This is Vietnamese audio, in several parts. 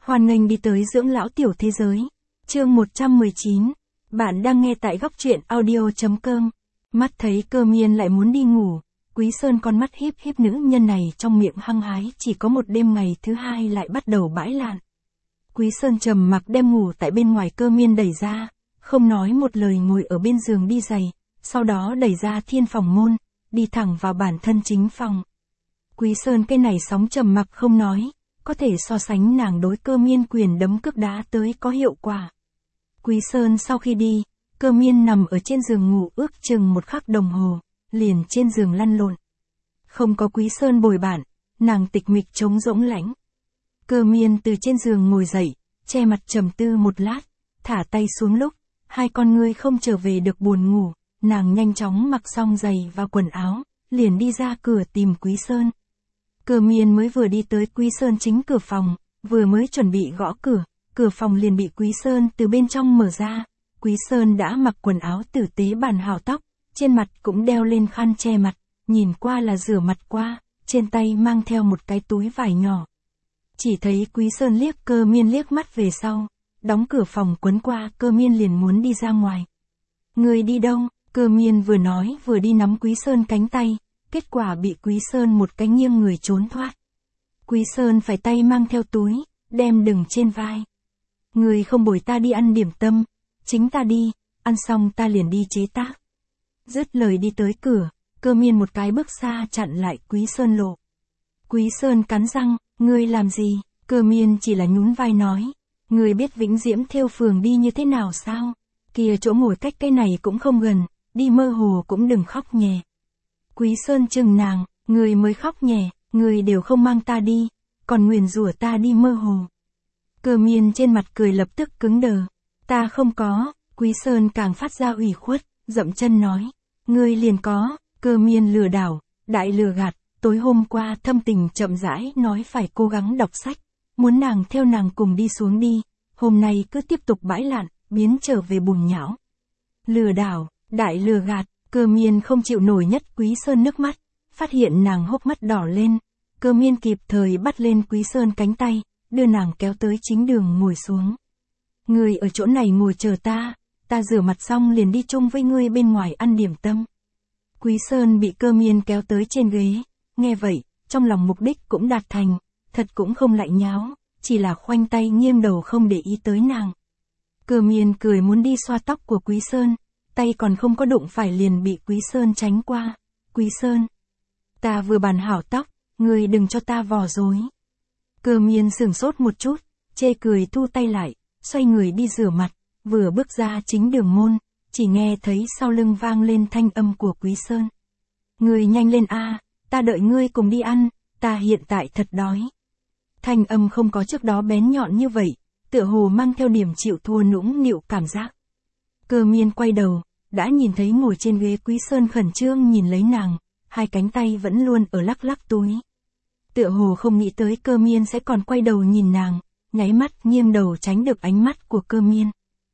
Hoan nghênh đi tới dưỡng lão tiểu thế giới. Chương 119. Bạn đang nghe tại góc truyện audio.com. Mắt thấy Cơ Miên lại muốn đi ngủ, Quý Sơn con mắt híp híp, nữ nhân này trong miệng hăng hái chỉ có một đêm, ngày thứ hai lại bắt đầu bãi lạn. Quý Sơn trầm mặc đem ngủ tại bên ngoài Cơ Miên đẩy ra, không nói một lời ngồi ở bên giường đi giày, sau đó đẩy ra thiên phòng môn, đi thẳng vào bản thân chính phòng. Quý Sơn cái này sóng trầm mặc không nói, có thể so sánh nàng đối Cơ Miên quyền đấm cước đá tới có hiệu quả. Quý Sơn sau khi đi, Cơ Miên nằm ở trên giường ngủ ước chừng 1 khắc đồng hồ, liền trên giường lăn lộn. Không có Quý Sơn bồi bạn, nàng tịch mịch trống rỗng lãnh. Cơ Miên từ trên giường ngồi dậy, che mặt trầm tư một lát, thả tay xuống lúc, hai con ngươi không trở về được buồn ngủ, nàng nhanh chóng mặc xong giày và quần áo, liền đi ra cửa tìm Quý Sơn. Cơ Miên mới vừa đi tới Quý Sơn chính cửa phòng, vừa mới chuẩn bị gõ cửa, cửa phòng liền bị Quý Sơn từ bên trong mở ra. Quý Sơn đã mặc quần áo tử tế bản hảo tóc, trên mặt cũng đeo lên khăn che mặt, nhìn qua là rửa mặt qua, trên tay mang theo một cái túi vải nhỏ. Chỉ thấy Quý Sơn liếc Cơ Miên liếc mắt về sau, đóng cửa phòng quấn qua Cơ Miên liền muốn đi ra ngoài. Người đi đâu? Cơ Miên vừa nói vừa đi nắm Quý Sơn cánh tay, kết quả bị Quý Sơn một cái nghiêng người trốn thoát. Quý Sơn phải tay mang theo túi, đem đừng trên vai. Người không bồi ta đi ăn điểm tâm, chính ta đi, ăn xong ta liền đi chế tác. Dứt lời đi tới cửa, Cơ Miên một cái bước xa chặn lại Quý Sơn lộ. Quý Sơn cắn răng, ngươi làm gì? Cơ Miên chỉ là nhún vai nói, ngươi biết Vĩnh Diễm Thêu Phường đi như thế nào sao? Kìa chỗ ngồi cách cái này cũng không gần, đi mơ hồ cũng đừng khóc nhè. Quý Sơn chừng nàng, ngươi mới khóc nhè, ngươi đều không mang ta đi, còn nguyền rủa ta đi mơ hồ. Cơ Miên trên mặt cười lập tức cứng đờ, ta không có. Quý Sơn càng phát ra ủy khuất, dậm chân nói, ngươi liền có. Cơ Miên lừa đảo, đại lừa gạt, tối hôm qua thâm tình chậm rãi nói phải cố gắng đọc sách, muốn nàng theo nàng cùng đi xuống đi, hôm nay cứ tiếp tục bãi lạn, biến trở về bùn nhão. Lừa đảo, đại lừa gạt. Cơ Miên không chịu nổi nhất Quý Sơn nước mắt, phát hiện nàng hốc mắt đỏ lên, Cơ Miên kịp thời bắt lên Quý Sơn cánh tay, đưa nàng kéo tới chính đường ngồi xuống. Ngươi ở chỗ này ngồi chờ ta rửa mặt xong liền đi chung với ngươi bên ngoài ăn điểm tâm. Quý Sơn bị Cơ Miên kéo tới trên ghế, nghe vậy, trong lòng mục đích cũng đạt thành, thật cũng không lạnh nháo, chỉ là khoanh tay nghiêng đầu không để ý tới nàng. Cơ Miên cười muốn đi xoa tóc của Quý Sơn, tay còn không có đụng phải liền bị Quý Sơn tránh qua. Quý Sơn, ta vừa bàn hảo tóc, ngươi đừng cho ta vò rối. Cơ Miên sửng sốt một chút, chê cười thu tay lại, xoay người đi rửa mặt, vừa bước ra chính đường môn, chỉ nghe thấy sau lưng vang lên thanh âm của Quý Sơn. Ngươi nhanh lên a, ta đợi ngươi cùng đi ăn, ta hiện tại thật đói. Thanh âm không có trước đó bén nhọn như vậy, tựa hồ mang theo điểm chịu thua nũng nịu cảm giác. Cơ Miên quay đầu, đã nhìn thấy ngồi trên ghế Quý Sơn khẩn trương nhìn lấy nàng, hai cánh tay vẫn luôn ở lắc lắc túi. Tựa hồ không nghĩ tới Cơ Miên sẽ còn quay đầu nhìn nàng, nháy mắt nghiêng đầu tránh được ánh mắt của Cơ Miên.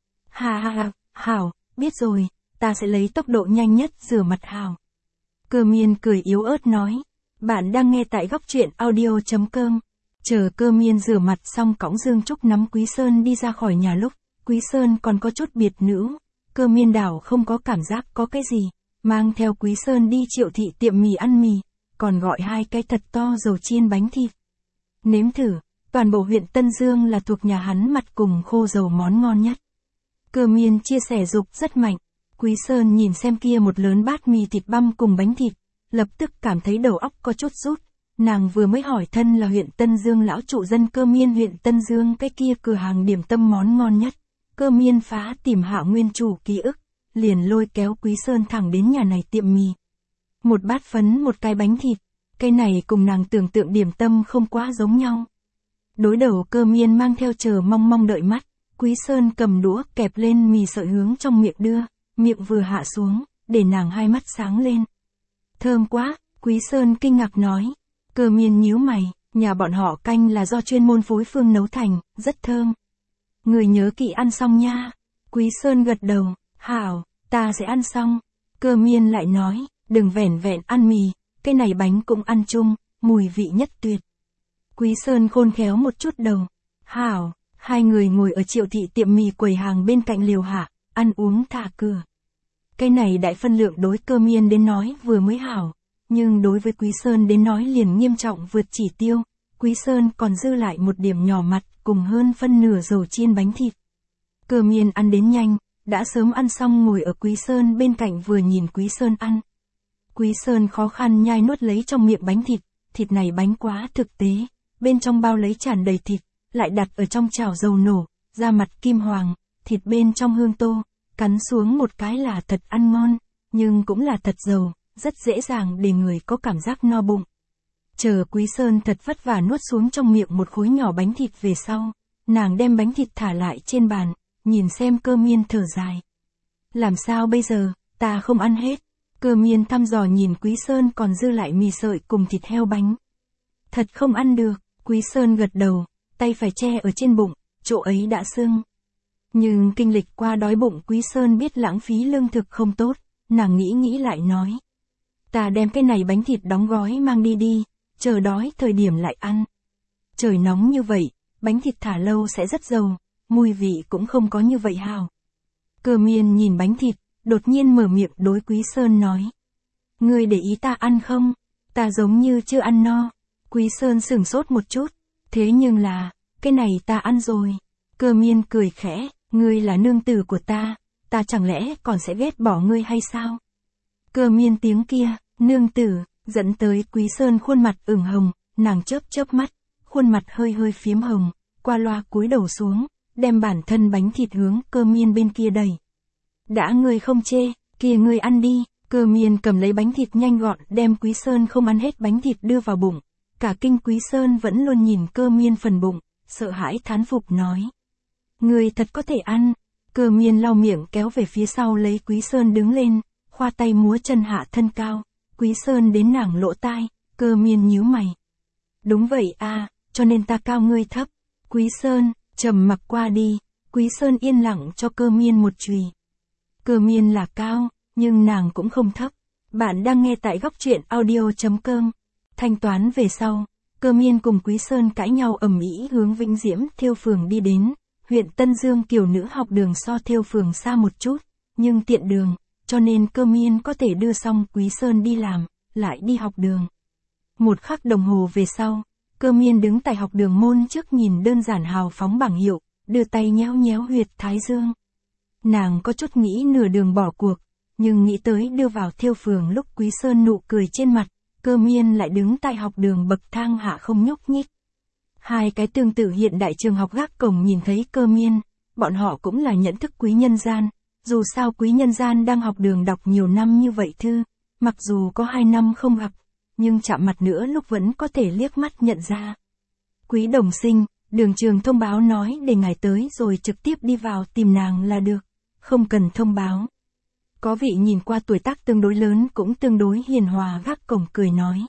Ha, hảo, biết rồi, ta sẽ lấy tốc độ nhanh nhất rửa mặt hảo. Cơ Miên cười yếu ớt nói, bạn đang nghe tại góc truyện audio.com. Chờ Cơ Miên rửa mặt xong cõng Dương Trúc nắm Quý Sơn đi ra khỏi nhà lúc, Quý Sơn còn có chút biệt nữ, Cơ Miên đảo không có cảm giác có cái gì, mang theo Quý Sơn đi Triệu thị tiệm mì ăn mì, còn gọi 2 cái thật to dầu chiên bánh thịt. Nếm thử, toàn bộ huyện Tân Dương là thuộc nhà hắn mặt cùng khô dầu món ngon nhất. Cơ Miên chia sẻ dục rất mạnh, Quý Sơn nhìn xem kia một lớn bát mì thịt băm cùng bánh thịt, lập tức cảm thấy đầu óc có chút rút. Nàng vừa mới hỏi thân là huyện Tân Dương lão trụ dân Cơ Miên huyện Tân Dương cái kia cửa hàng điểm tâm món ngon nhất. Cơ Miên phá tìm hạ nguyên chủ ký ức, liền lôi kéo Quý Sơn thẳng đến nhà này tiệm mì. Một bát phấn một cái bánh thịt, cái này cùng nàng tưởng tượng điểm tâm không quá giống nhau. Đối đầu Cơ Miên mang theo chờ mong đợi mắt, Quý Sơn cầm đũa kẹp lên mì sợi hướng trong miệng đưa, miệng vừa hạ xuống, để nàng hai mắt sáng lên. Thơm quá, Quý Sơn kinh ngạc nói. Cơ Miên nhíu mày, nhà bọn họ canh là do chuyên môn phối phương nấu thành, rất thơm. Người nhớ kỹ ăn xong nha. Quý Sơn gật đầu, hảo, ta sẽ ăn xong. Cơ Miên lại nói, đừng vẻn vẹn ăn mì, cái này bánh cũng ăn chung, mùi vị nhất tuyệt. Quý Sơn khôn khéo một chút đầu, Hảo, hai người ngồi ở Triệu thị tiệm mì quầy hàng bên cạnh liều hạ, ăn uống thả cửa. Cái này đại phân lượng đối Cơ Miên đến nói vừa mới hảo, nhưng đối với Quý Sơn đến nói liền nghiêm trọng vượt chỉ tiêu. Quý Sơn còn dư lại một điểm nhỏ mặt cùng hơn phân nửa dầu chiên bánh thịt. Cơ Miên ăn đến nhanh, đã sớm ăn xong ngồi ở Quý Sơn bên cạnh vừa nhìn Quý Sơn ăn. Quý Sơn khó khăn nhai nuốt lấy trong miệng bánh thịt, thịt này bánh quá thực tế, bên trong bao lấy tràn đầy thịt, lại đặt ở trong chảo dầu nổ, da mặt kim hoàng, thịt bên trong hương tô, cắn xuống một cái là thật ăn ngon, nhưng cũng là thật dầu, rất dễ dàng để người có cảm giác no bụng. Chờ Quý Sơn thật vất vả nuốt xuống trong miệng một khối nhỏ bánh thịt về sau, nàng đem bánh thịt thả lại trên bàn, nhìn xem Cơ Miên thở dài. Làm sao bây giờ, ta không ăn hết. Cơ Miên thăm dò nhìn Quý Sơn còn dư lại mì sợi cùng thịt heo bánh. Thật không ăn được, Quý Sơn gật đầu, tay phải che ở trên bụng, chỗ ấy đã sưng. Nhưng kinh lịch qua đói bụng Quý Sơn biết lãng phí lương thực không tốt, nàng nghĩ lại nói. Ta đem cái này bánh thịt đóng gói mang đi đi, chờ đói thời điểm lại ăn. Trời nóng như vậy, bánh thịt thả lâu sẽ rất dầu, mùi vị cũng không có như vậy hào. Cơ Miên nhìn bánh thịt, đột nhiên mở miệng đối Quý Sơn nói. Ngươi để ý ta ăn không? Ta giống như chưa ăn no. Quý Sơn sửng sốt một chút, thế nhưng là, cái này ta ăn rồi. Cơ Miên cười khẽ, ngươi là nương tử của ta chẳng lẽ còn sẽ ghét bỏ ngươi hay sao? Cơ Miên tiếng kia, nương tử, dẫn tới Quý Sơn khuôn mặt ửng hồng, nàng chớp mắt, khuôn mặt hơi phiếm hồng, qua loa cúi đầu xuống, đem bản thân bánh thịt hướng Cơ Miên bên kia đẩy. Đã ngươi không chê, kia ngươi ăn đi. Cơ Miên cầm lấy bánh thịt nhanh gọn đem Quý Sơn không ăn hết bánh thịt đưa vào bụng. Cả kinh Quý Sơn vẫn luôn nhìn Cơ Miên phần bụng, sợ hãi thán phục nói. Ngươi thật có thể ăn. Cơ Miên lau miệng kéo về phía sau lấy Quý Sơn đứng lên, khoa tay múa chân hạ thân cao. Quý Sơn đến nàng lỗ tai, Cơ Miên nhíu mày. Đúng vậy à, cho nên ta cao ngươi thấp. Quý Sơn, trầm mặc qua đi, Quý Sơn yên lặng cho Cơ Miên một chùy. Cơ Miên là cao, nhưng nàng cũng không thấp. Bạn đang nghe tại góc truyện audio.com. Thanh toán về sau, Cơ Miên cùng Quý Sơn cãi nhau ầm ĩ hướng Vĩnh Diễm Thêu Phường đi đến. Huyện Tân Dương Kiều Nữ học đường so Thêu Phường xa một chút, nhưng tiện đường, cho nên Cơ Miên có thể đưa xong Quý Sơn đi làm, lại đi học đường. Một khắc đồng hồ về sau, Cơ Miên đứng tại học đường môn trước nhìn đơn giản hào phóng bảng hiệu, đưa tay nhéo huyệt thái dương. Nàng có chút nghĩ nửa đường bỏ cuộc, nhưng nghĩ tới đưa vào Thêu Phường lúc Quý Sơn nụ cười trên mặt, Cơ Miên lại đứng tại học đường bậc thang hạ không nhúc nhích. Hai cái tương tự hiện đại trường học gác cổng nhìn thấy Cơ Miên, bọn họ cũng là nhận thức quý nhân gian, dù sao quý nhân gian đang học đường đọc nhiều năm như vậy thư, mặc dù có 2 năm không gặp, nhưng chạm mặt nữa lúc vẫn có thể liếc mắt nhận ra. Quý đồng sinh, đường trường thông báo nói để ngài tới rồi trực tiếp đi vào tìm nàng là được, không cần thông báo. Có vị nhìn qua tuổi tác tương đối lớn cũng tương đối hiền hòa gác cổng cười nói.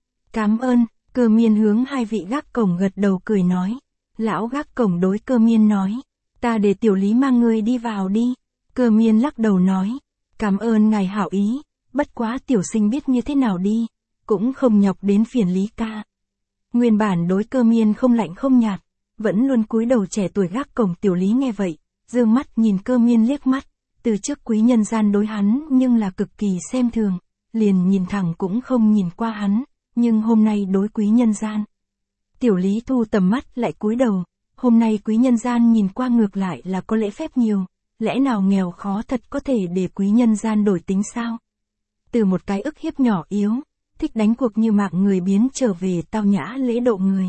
Cảm ơn. Cơ Miên hướng hai vị gác cổng gật đầu cười nói. Lão gác cổng đối Cơ Miên nói. Ta để tiểu lý mang người đi vào đi. Cơ Miên lắc đầu nói. Cảm ơn ngài hảo ý, bất quá tiểu sinh biết như thế nào đi, cũng không nhọc đến phiền Lý ca. Nguyên bản đối Cơ Miên không lạnh không nhạt, vẫn luôn cúi đầu trẻ tuổi gác cổng tiểu lý nghe vậy, dương mắt nhìn Cơ Miên liếc mắt, từ trước quý nhân gian đối hắn nhưng là cực kỳ xem thường, liền nhìn thẳng cũng không nhìn qua hắn, nhưng hôm nay đối quý nhân gian. Tiểu lý thu tầm mắt lại cúi đầu, hôm nay quý nhân gian nhìn qua ngược lại là có lễ phép nhiều, lẽ nào nghèo khó thật có thể để quý nhân gian đổi tính sao? Từ một cái ức hiếp nhỏ yếu, thích đánh cuộc như mạng người biến trở về tao nhã lễ độ người.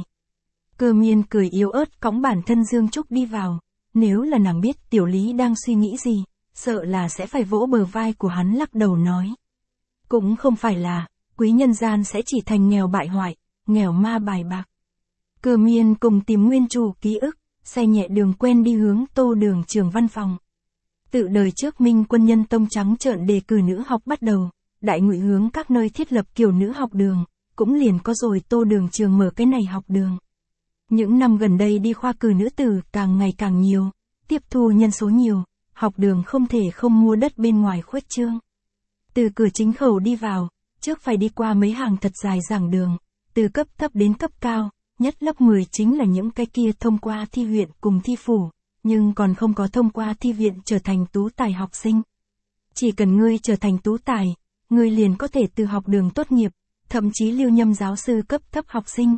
Cơ Miên cười yếu ớt cõng bản thân Dương Trúc đi vào, nếu là nàng biết tiểu lý đang suy nghĩ gì, sợ là sẽ phải vỗ bờ vai của hắn lắc đầu nói. Cũng không phải là, quý nhân gian sẽ chỉ thành nghèo bại hoại, nghèo ma bài bạc. Cơ Miên cùng tìm nguyên chủ ký ức, xe nhẹ đường quen đi hướng Tô Đường Trường văn phòng. Tự đời trước Minh Quân Nhân Tông trắng trợn đề cử nữ học bắt đầu, đại ngụy hướng các nơi thiết lập Kiều Nữ học đường, cũng liền có rồi Tô Đường Trường mở cái này học đường. Những năm gần đây đi khoa cử nữ tử càng ngày càng nhiều, tiếp thu nhân số nhiều, học đường không thể không mua đất bên ngoài khuếch trương. Từ cửa chính khẩu đi vào, trước phải đi qua mấy hàng thật dài giảng đường, từ cấp thấp đến cấp cao, nhất lớp 10 chính là những cái kia thông qua thi huyện cùng thi phủ, nhưng còn không có thông qua thi viện trở thành tú tài học sinh. Chỉ cần ngươi trở thành tú tài, ngươi liền có thể từ học đường tốt nghiệp, thậm chí lưu nhâm giáo sư cấp thấp học sinh.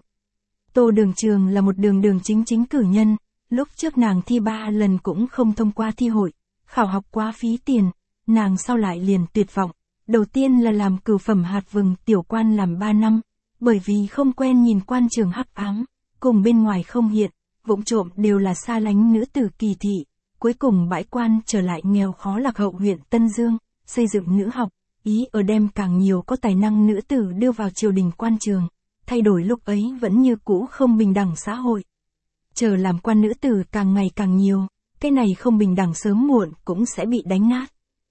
Tô Đường Trường là một đường chính cử nhân, lúc trước nàng thi 3 lần cũng không thông qua thi hội, khảo học quá phí tiền, nàng sau lại liền tuyệt vọng. Đầu tiên là làm cửu phẩm hạt vừng tiểu quan làm 3 năm, bởi vì không quen nhìn quan trường hắc ám, cùng bên ngoài không hiện, vụng trộm đều là xa lánh nữ tử kỳ thị, cuối cùng bãi quan trở lại nghèo khó lạc hậu huyện Tân Dương, xây dựng nữ học, ý ở đem càng nhiều có tài năng nữ tử đưa vào triều đình quan trường, thay đổi lúc ấy vẫn như cũ không bình đẳng xã hội. Chờ làm quan nữ tử càng ngày càng nhiều, cái này không bình đẳng sớm muộn cũng sẽ bị đánh nát.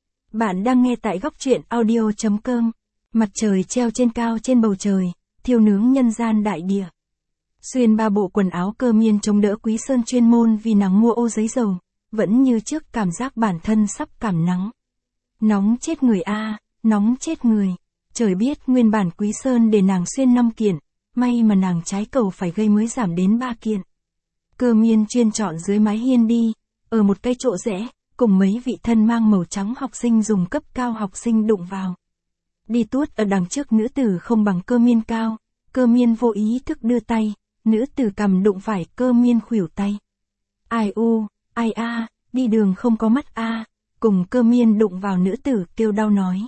Bạn đang nghe tại góc truyện audio.com, mặt trời treo trên cao trên bầu trời, thiêu nướng nhân gian đại địa. Xuyên 3 bộ quần áo cơ miên chống đỡ Quý Sơn chuyên môn vì nàng mua ô giấy dầu, vẫn như trước cảm giác bản thân sắp cảm nắng. Nóng chết người a, nóng chết người. Trời biết nguyên bản Quý Sơn để nàng xuyên 5 kiện, may mà nàng trái cầu phải gây mới giảm đến 3 kiện. Cơ miên chuyên chọn dưới mái hiên đi, ở một cây chỗ rẽ, cùng mấy vị thân mang màu trắng học sinh dùng cấp cao học sinh đụng vào. Đi tuốt ở đằng trước nữ tử không bằng cơ miên cao, cơ miên vô ý thức đưa tay, nữ tử cầm đụng phải cơ miên khuỷu tay. Ai u, ai a, đi đường không có mắt a, cùng cơ miên đụng vào nữ tử kêu đau nói.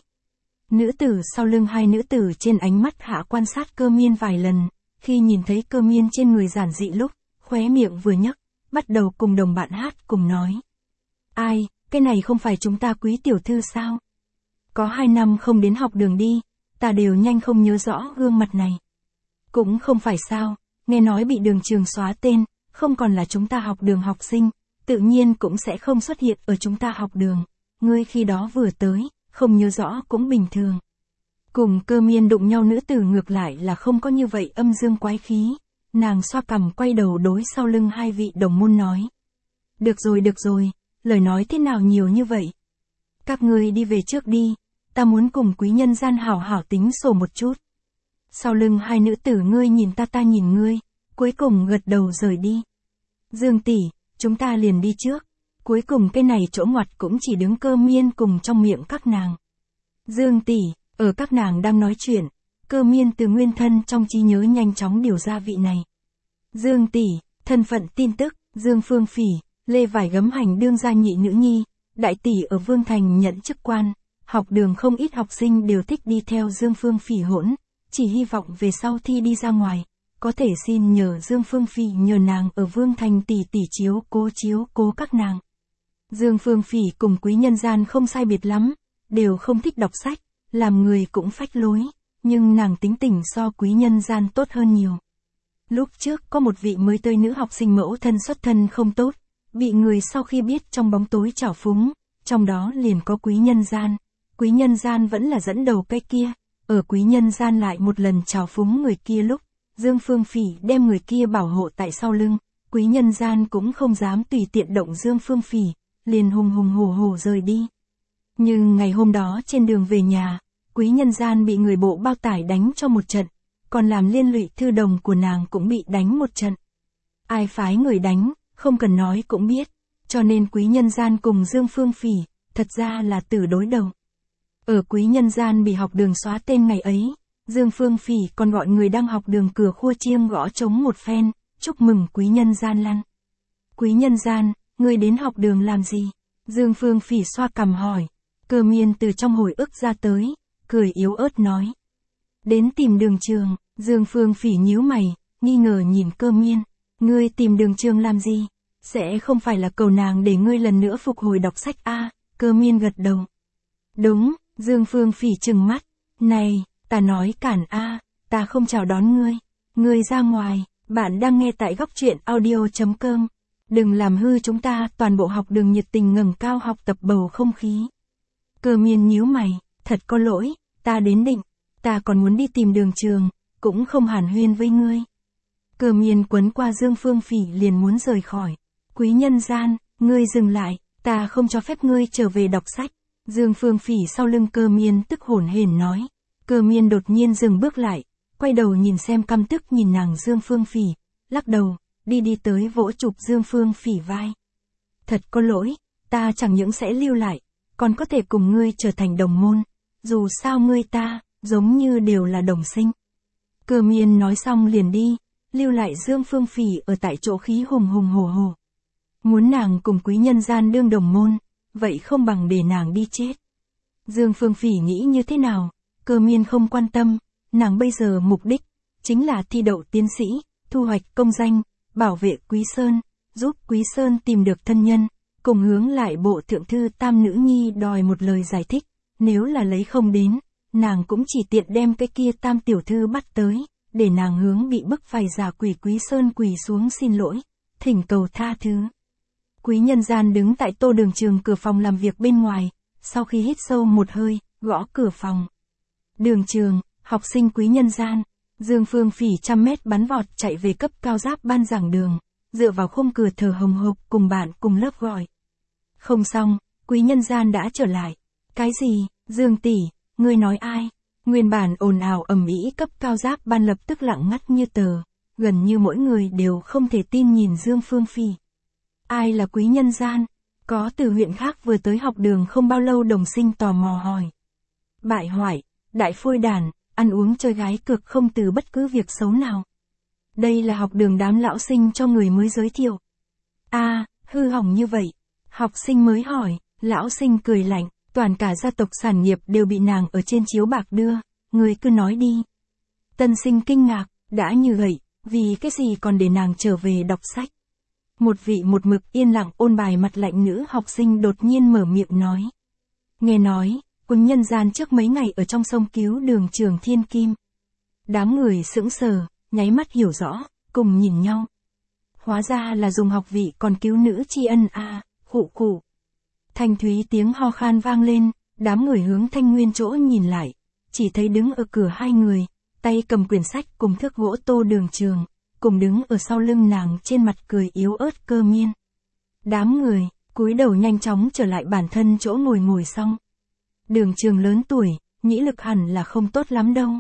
Nữ tử sau lưng hai nữ tử trên ánh mắt hạ quan sát cơ miên vài lần, khi nhìn thấy cơ miên trên người giản dị lúc, khóe miệng vừa nhấc, bắt đầu cùng đồng bạn hát cùng nói. Ai, cái này không phải chúng ta Quý tiểu thư sao? Có 2 năm không đến học đường đi, ta đều nhanh không nhớ rõ gương mặt này. Cũng không phải sao, nghe nói bị đường trường xóa tên, không còn là chúng ta học đường học sinh, tự nhiên cũng sẽ không xuất hiện ở chúng ta học đường. Ngươi khi đó vừa tới, không nhớ rõ cũng bình thường. Cùng cơ miên đụng nhau nữ tử ngược lại là không có như vậy âm dương quái khí, nàng xoa cằm quay đầu đối sau lưng hai vị đồng môn nói. Được rồi, lời nói thế nào nhiều như vậy? Các ngươi đi về trước đi, ta muốn cùng quý nhân gian hảo hảo tính sổ một chút. Sau lưng hai nữ tử ngươi nhìn ta nhìn ngươi, cuối cùng gật đầu rời đi. Dương tỷ, chúng ta liền đi trước. Cuối cùng cái này chỗ ngoặt cũng chỉ đứng cơ miên cùng trong miệng các nàng. Dương tỷ, ở các nàng đang nói chuyện, cơ miên từ nguyên thân trong trí nhớ nhanh chóng điều ra vị này. Dương tỷ, thân phận tin tức, Dương Phương Phỉ, Lê Vải Gấm Hành đương gia nhị nữ nhi, đại tỷ ở Vương Thành nhận chức quan, học đường không ít học sinh đều thích đi theo Dương Phương Phỉ hỗn, chỉ hy vọng về sau thi đi ra ngoài, có thể xin nhờ Dương Phương Phỉ nhờ nàng ở Vương Thành tỷ chiếu cố các nàng. Dương Phương Phỉ cùng quý nhân gian không sai biệt lắm, đều không thích đọc sách, làm người cũng phách lối, nhưng nàng tính tình so quý nhân gian tốt hơn nhiều. Lúc trước có một vị mới tới nữ học sinh mẫu thân xuất thân không tốt, bị người sau khi biết trong bóng tối trảo phúng, trong đó liền có quý nhân gian vẫn là dẫn đầu cái kia, ở quý nhân gian lại một lần trảo phúng người kia lúc, Dương Phương Phỉ đem người kia bảo hộ tại sau lưng, quý nhân gian cũng không dám tùy tiện động Dương Phương Phỉ, liền hùng hổ rời đi. Nhưng ngày hôm đó trên đường về nhà, quý nhân gian bị người bộ bao tải đánh cho một trận, còn làm liên lụy thư đồng của nàng cũng bị đánh một trận. Ai phái người đánh, không cần nói cũng biết, cho nên quý nhân gian cùng Dương Phương Phỉ, thật ra là tử đối đầu. Ở quý nhân gian bị học đường xóa tên ngày ấy, Dương Phương Phỉ còn gọi người đang học đường cửa khua chiêng gõ trống một phen, chúc mừng quý nhân gian lăn. Quý nhân gian, ngươi đến học đường làm gì? Dương Phương Phỉ xoa cằm hỏi. Cơ miên từ trong hồi ức ra tới, cười yếu ớt nói. Đến tìm đường trường, Dương Phương Phỉ nhíu mày, nghi ngờ nhìn cơ miên. Ngươi tìm đường trường làm gì? Sẽ không phải là cầu nàng để ngươi lần nữa phục hồi đọc sách a? Cơ miên gật đầu. Đúng, Dương Phương Phỉ trừng mắt. Này, ta nói cản a, ta không chào đón ngươi. Ngươi ra ngoài, bạn đang nghe tại góc truyện audio.com. Đừng làm hư chúng ta, toàn bộ học đường nhiệt tình ngẩng cao học tập bầu không khí. Cơ miên nhíu mày, thật có lỗi, ta đến định, ta còn muốn đi tìm đường trường, cũng không hàn huyên với ngươi. Cơ miên quấn qua Dương Phương Phỉ liền muốn rời khỏi. Quý nhân gian, ngươi dừng lại, ta không cho phép ngươi trở về đọc sách. Dương Phương Phỉ sau lưng cơ miên tức hổn hển nói. Cơ miên đột nhiên dừng bước lại, quay đầu nhìn xem căm tức nhìn nàng Dương Phương Phỉ, lắc đầu, đi tới vỗ chụp Dương Phương Phỉ vai. Thật có lỗi, ta chẳng những sẽ lưu lại, còn có thể cùng ngươi trở thành đồng môn, dù sao ngươi ta, giống như đều là đồng sinh. Cơ Miên nói xong liền đi, lưu lại Dương Phương Phỉ ở tại chỗ khí hùng hùng hổ hổ. Muốn nàng cùng Quý Nhân Gian đương đồng môn, vậy không bằng để nàng đi chết. Dương Phương Phỉ nghĩ như thế nào, Cơ Miên không quan tâm, nàng bây giờ mục đích, chính là thi đậu tiến sĩ, thu hoạch công danh, bảo vệ Quý Sơn, giúp Quý Sơn tìm được thân nhân, cùng hướng lại bộ thượng thư Tam Nữ Nhi đòi một lời giải thích, nếu là lấy không đến, nàng cũng chỉ tiện đem cái kia Tam tiểu thư bắt tới, để nàng hướng bị bức phải giả quỷ Quý Sơn quỳ xuống xin lỗi, thỉnh cầu tha thứ. Quý Nhân Gian đứng tại Tô Đường Trường cửa phòng làm việc bên ngoài, sau khi hít sâu một hơi, gõ cửa phòng. Đường Trường, học sinh Quý Nhân Gian. Dương Phương Phỉ 100 mét bắn vọt chạy về cấp cao giáp ban giảng đường, dựa vào khung cửa thở hồng hộc cùng bạn cùng lớp gọi. Không xong, Quý Nhân Gian đã trở lại. Cái gì, Dương tỷ, ngươi nói ai? Nguyên bản ồn ào ầm ĩ cấp cao giáp ban lập tức lặng ngắt như tờ, gần như mỗi người đều không thể tin nhìn Dương Phương Phỉ. Ai là Quý Nhân Gian? Có từ huyện khác vừa tới học đường không bao lâu đồng sinh tò mò hỏi. Bại hoại, đại phôi đàn, ăn uống chơi gái cược không từ bất cứ việc xấu nào. Đây là học đường đám lão sinh cho người mới giới thiệu. Hư hỏng như vậy. Học sinh mới hỏi, lão sinh cười lạnh, toàn cả gia tộc sản nghiệp đều bị nàng ở trên chiếu bạc đưa, người cứ nói đi. Tân sinh kinh ngạc, đã như vậy, vì cái gì còn để nàng trở về đọc sách. Một vị một mực yên lặng ôn bài mặt lạnh nữ học sinh đột nhiên mở miệng nói. Nghe nói, Quý Nhân Gian trước mấy ngày ở trong sông cứu Đường Trường Thiên Kim. Đám người sững sờ, nháy mắt hiểu rõ, cùng nhìn nhau. Hóa ra là dùng học vị còn cứu nữ tri ân khụ khụ. Thanh thúy tiếng ho khan vang lên, đám người hướng Thanh Nguyên chỗ nhìn lại, chỉ thấy đứng ở cửa hai người, tay cầm quyển sách cùng thước gỗ Tô Đường Trường, cùng đứng ở sau lưng nàng trên mặt cười yếu ớt Cơ Miên. Đám người, cúi đầu nhanh chóng trở lại bản thân chỗ ngồi xong. Đường Trường lớn tuổi, nhĩ lực hẳn là không tốt lắm đâu.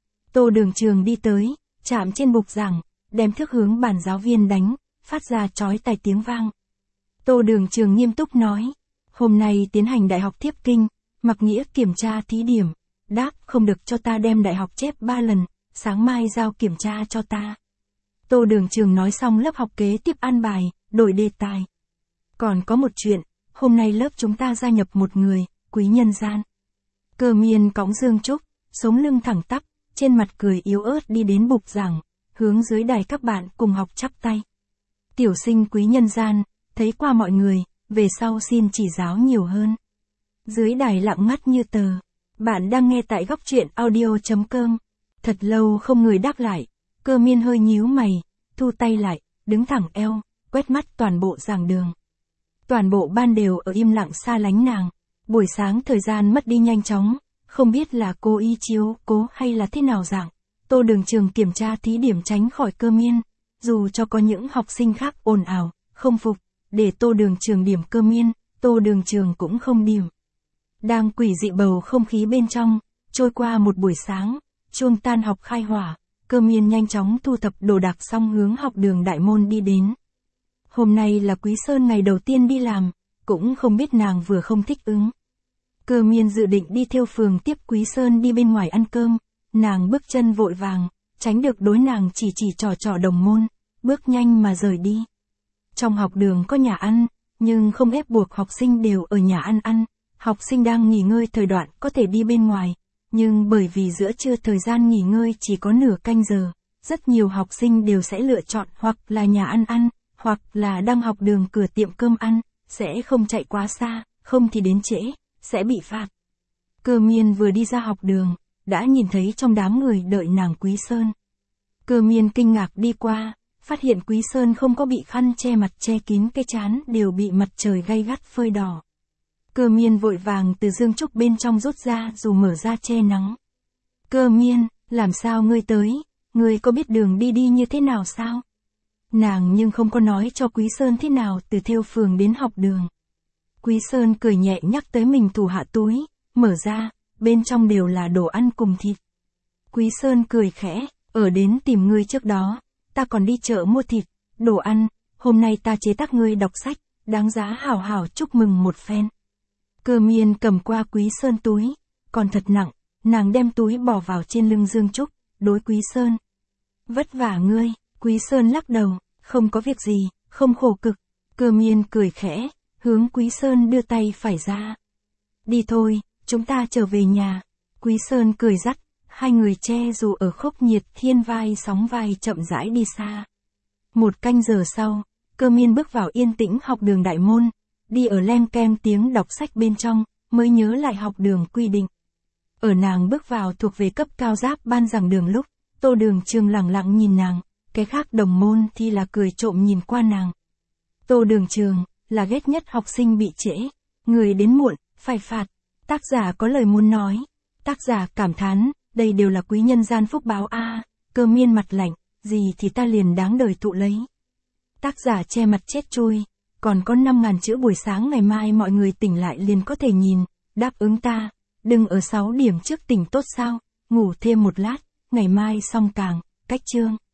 Tô Đường Trường đi tới, chạm trên bục giảng, đem thước hướng bàn giáo viên đánh, phát ra chói tai tiếng vang. Tô Đường Trường nghiêm túc nói, hôm nay tiến hành đại học thiếp kinh, mặc nghĩa kiểm tra thí điểm, đáp không được cho ta đem đại học chép 3 lần, sáng mai giao kiểm tra cho ta. Tô Đường Trường nói xong lớp học kế tiếp an bài, đổi đề tài. Còn có một chuyện, hôm nay lớp chúng ta gia nhập một người, Quý Nhân Gian. Cơ Miên cõng Dương Trúc, sống lưng thẳng tắp, trên mặt cười yếu ớt đi đến bục giảng, hướng dưới đài các bạn cùng học chắp tay. Tiểu sinh Quý Nhân Gian, thấy qua mọi người, về sau xin chỉ giáo nhiều hơn. Dưới đài lặng ngắt như tờ. Bạn đang nghe tại góc truyện audio.com. Thật lâu không người đáp lại. Cơ Miên hơi nhíu mày, thu tay lại, đứng thẳng eo, quét mắt toàn bộ giảng đường. Toàn bộ ban đều ở im lặng xa lánh nàng. Buổi sáng thời gian mất đi nhanh chóng, không biết là cô y chiếu cố hay là thế nào dạng. Tô Đường Trường kiểm tra thí điểm tránh khỏi Cơ Miên, dù cho có những học sinh khác ồn ào, không phục, để Tô Đường Trường điểm Cơ Miên, Tô Đường Trường cũng không điểm. Đang quỷ dị bầu không khí bên trong, trôi qua một buổi sáng, chuông tan học khai hỏa, Cơ Miên nhanh chóng thu thập đồ đạc xong hướng học đường đại môn đi đến. Hôm nay là Quý Sơn ngày đầu tiên đi làm, cũng không biết nàng vừa không thích ứng. Cơ Miên dự định đi theo phường tiếp Quý Sơn đi bên ngoài ăn cơm, nàng bước chân vội vàng, tránh được đối nàng chỉ trò đồng môn, bước nhanh mà rời đi. Trong học đường có nhà ăn, nhưng không ép buộc học sinh đều ở nhà ăn, học sinh đang nghỉ ngơi thời đoạn có thể đi bên ngoài, nhưng bởi vì giữa trưa thời gian nghỉ ngơi chỉ có nửa canh giờ, rất nhiều học sinh đều sẽ lựa chọn hoặc là nhà ăn, hoặc là đang học đường cửa tiệm cơm ăn, sẽ không chạy quá xa, không thì đến trễ, sẽ bị phạt. Cơ Miên vừa đi ra học đường, đã nhìn thấy trong đám người đợi nàng Quý Sơn. Cơ Miên kinh ngạc đi qua, phát hiện Quý Sơn không có bị khăn che mặt che kín cái trán, đều bị mặt trời gay gắt phơi đỏ. Cơ Miên vội vàng từ Dương Trúc bên trong rút ra dù mở ra che nắng. Cơ Miên, làm sao ngươi tới, ngươi có biết đường đi như thế nào sao? Nàng nhưng không có nói cho Quý Sơn thế nào từ theo phường đến học đường. Quý Sơn cười nhẹ nhắc tới mình thủ hạ túi, mở ra, bên trong đều là đồ ăn cùng thịt. Quý Sơn cười khẽ, ở đến tìm ngươi trước đó, ta còn đi chợ mua thịt, đồ ăn, hôm nay ta chế tác ngươi đọc sách, đáng giá hào hào chúc mừng một phen. Cơ miên cầm qua Quý Sơn túi, còn thật nặng, nàng đem túi bỏ vào trên lưng Dương Trúc, đối Quý Sơn. Vất vả ngươi, Quý Sơn lắc đầu, không có việc gì, không khổ cực. Cơ miên cười khẽ, hướng Quý Sơn đưa tay phải ra. Đi thôi, chúng ta trở về nhà. Quý Sơn cười dắt, hai người che dù ở khốc nhiệt thiên vai sóng vai chậm rãi đi xa. 1 canh giờ sau, Cơ miên bước vào yên tĩnh học đường đại môn, đi ở len keng tiếng đọc sách bên trong, mới nhớ lại học đường quy định. Ở nàng bước vào thuộc về cấp cao giáp ban giảng đường lúc, Tô Đường Trường lẳng lặng nhìn nàng, cái khác đồng môn thì là cười trộm nhìn qua nàng. Tô Đường Trường là ghét nhất học sinh bị trễ, người đến muộn, phải phạt. Tác giả có lời muốn nói. Tác giả cảm thán, đây đều là quý nhân gian phúc báo a. Cơ miên mặt lạnh, gì thì ta liền đáng đời thụ lấy. Tác giả che mặt chết chui, còn có 5.000 chữ buổi sáng ngày mai mọi người tỉnh lại liền có thể nhìn, đáp ứng ta, đừng ở 6 điểm trước tỉnh tốt sao, ngủ thêm một lát, ngày mai xong càng, cách chương.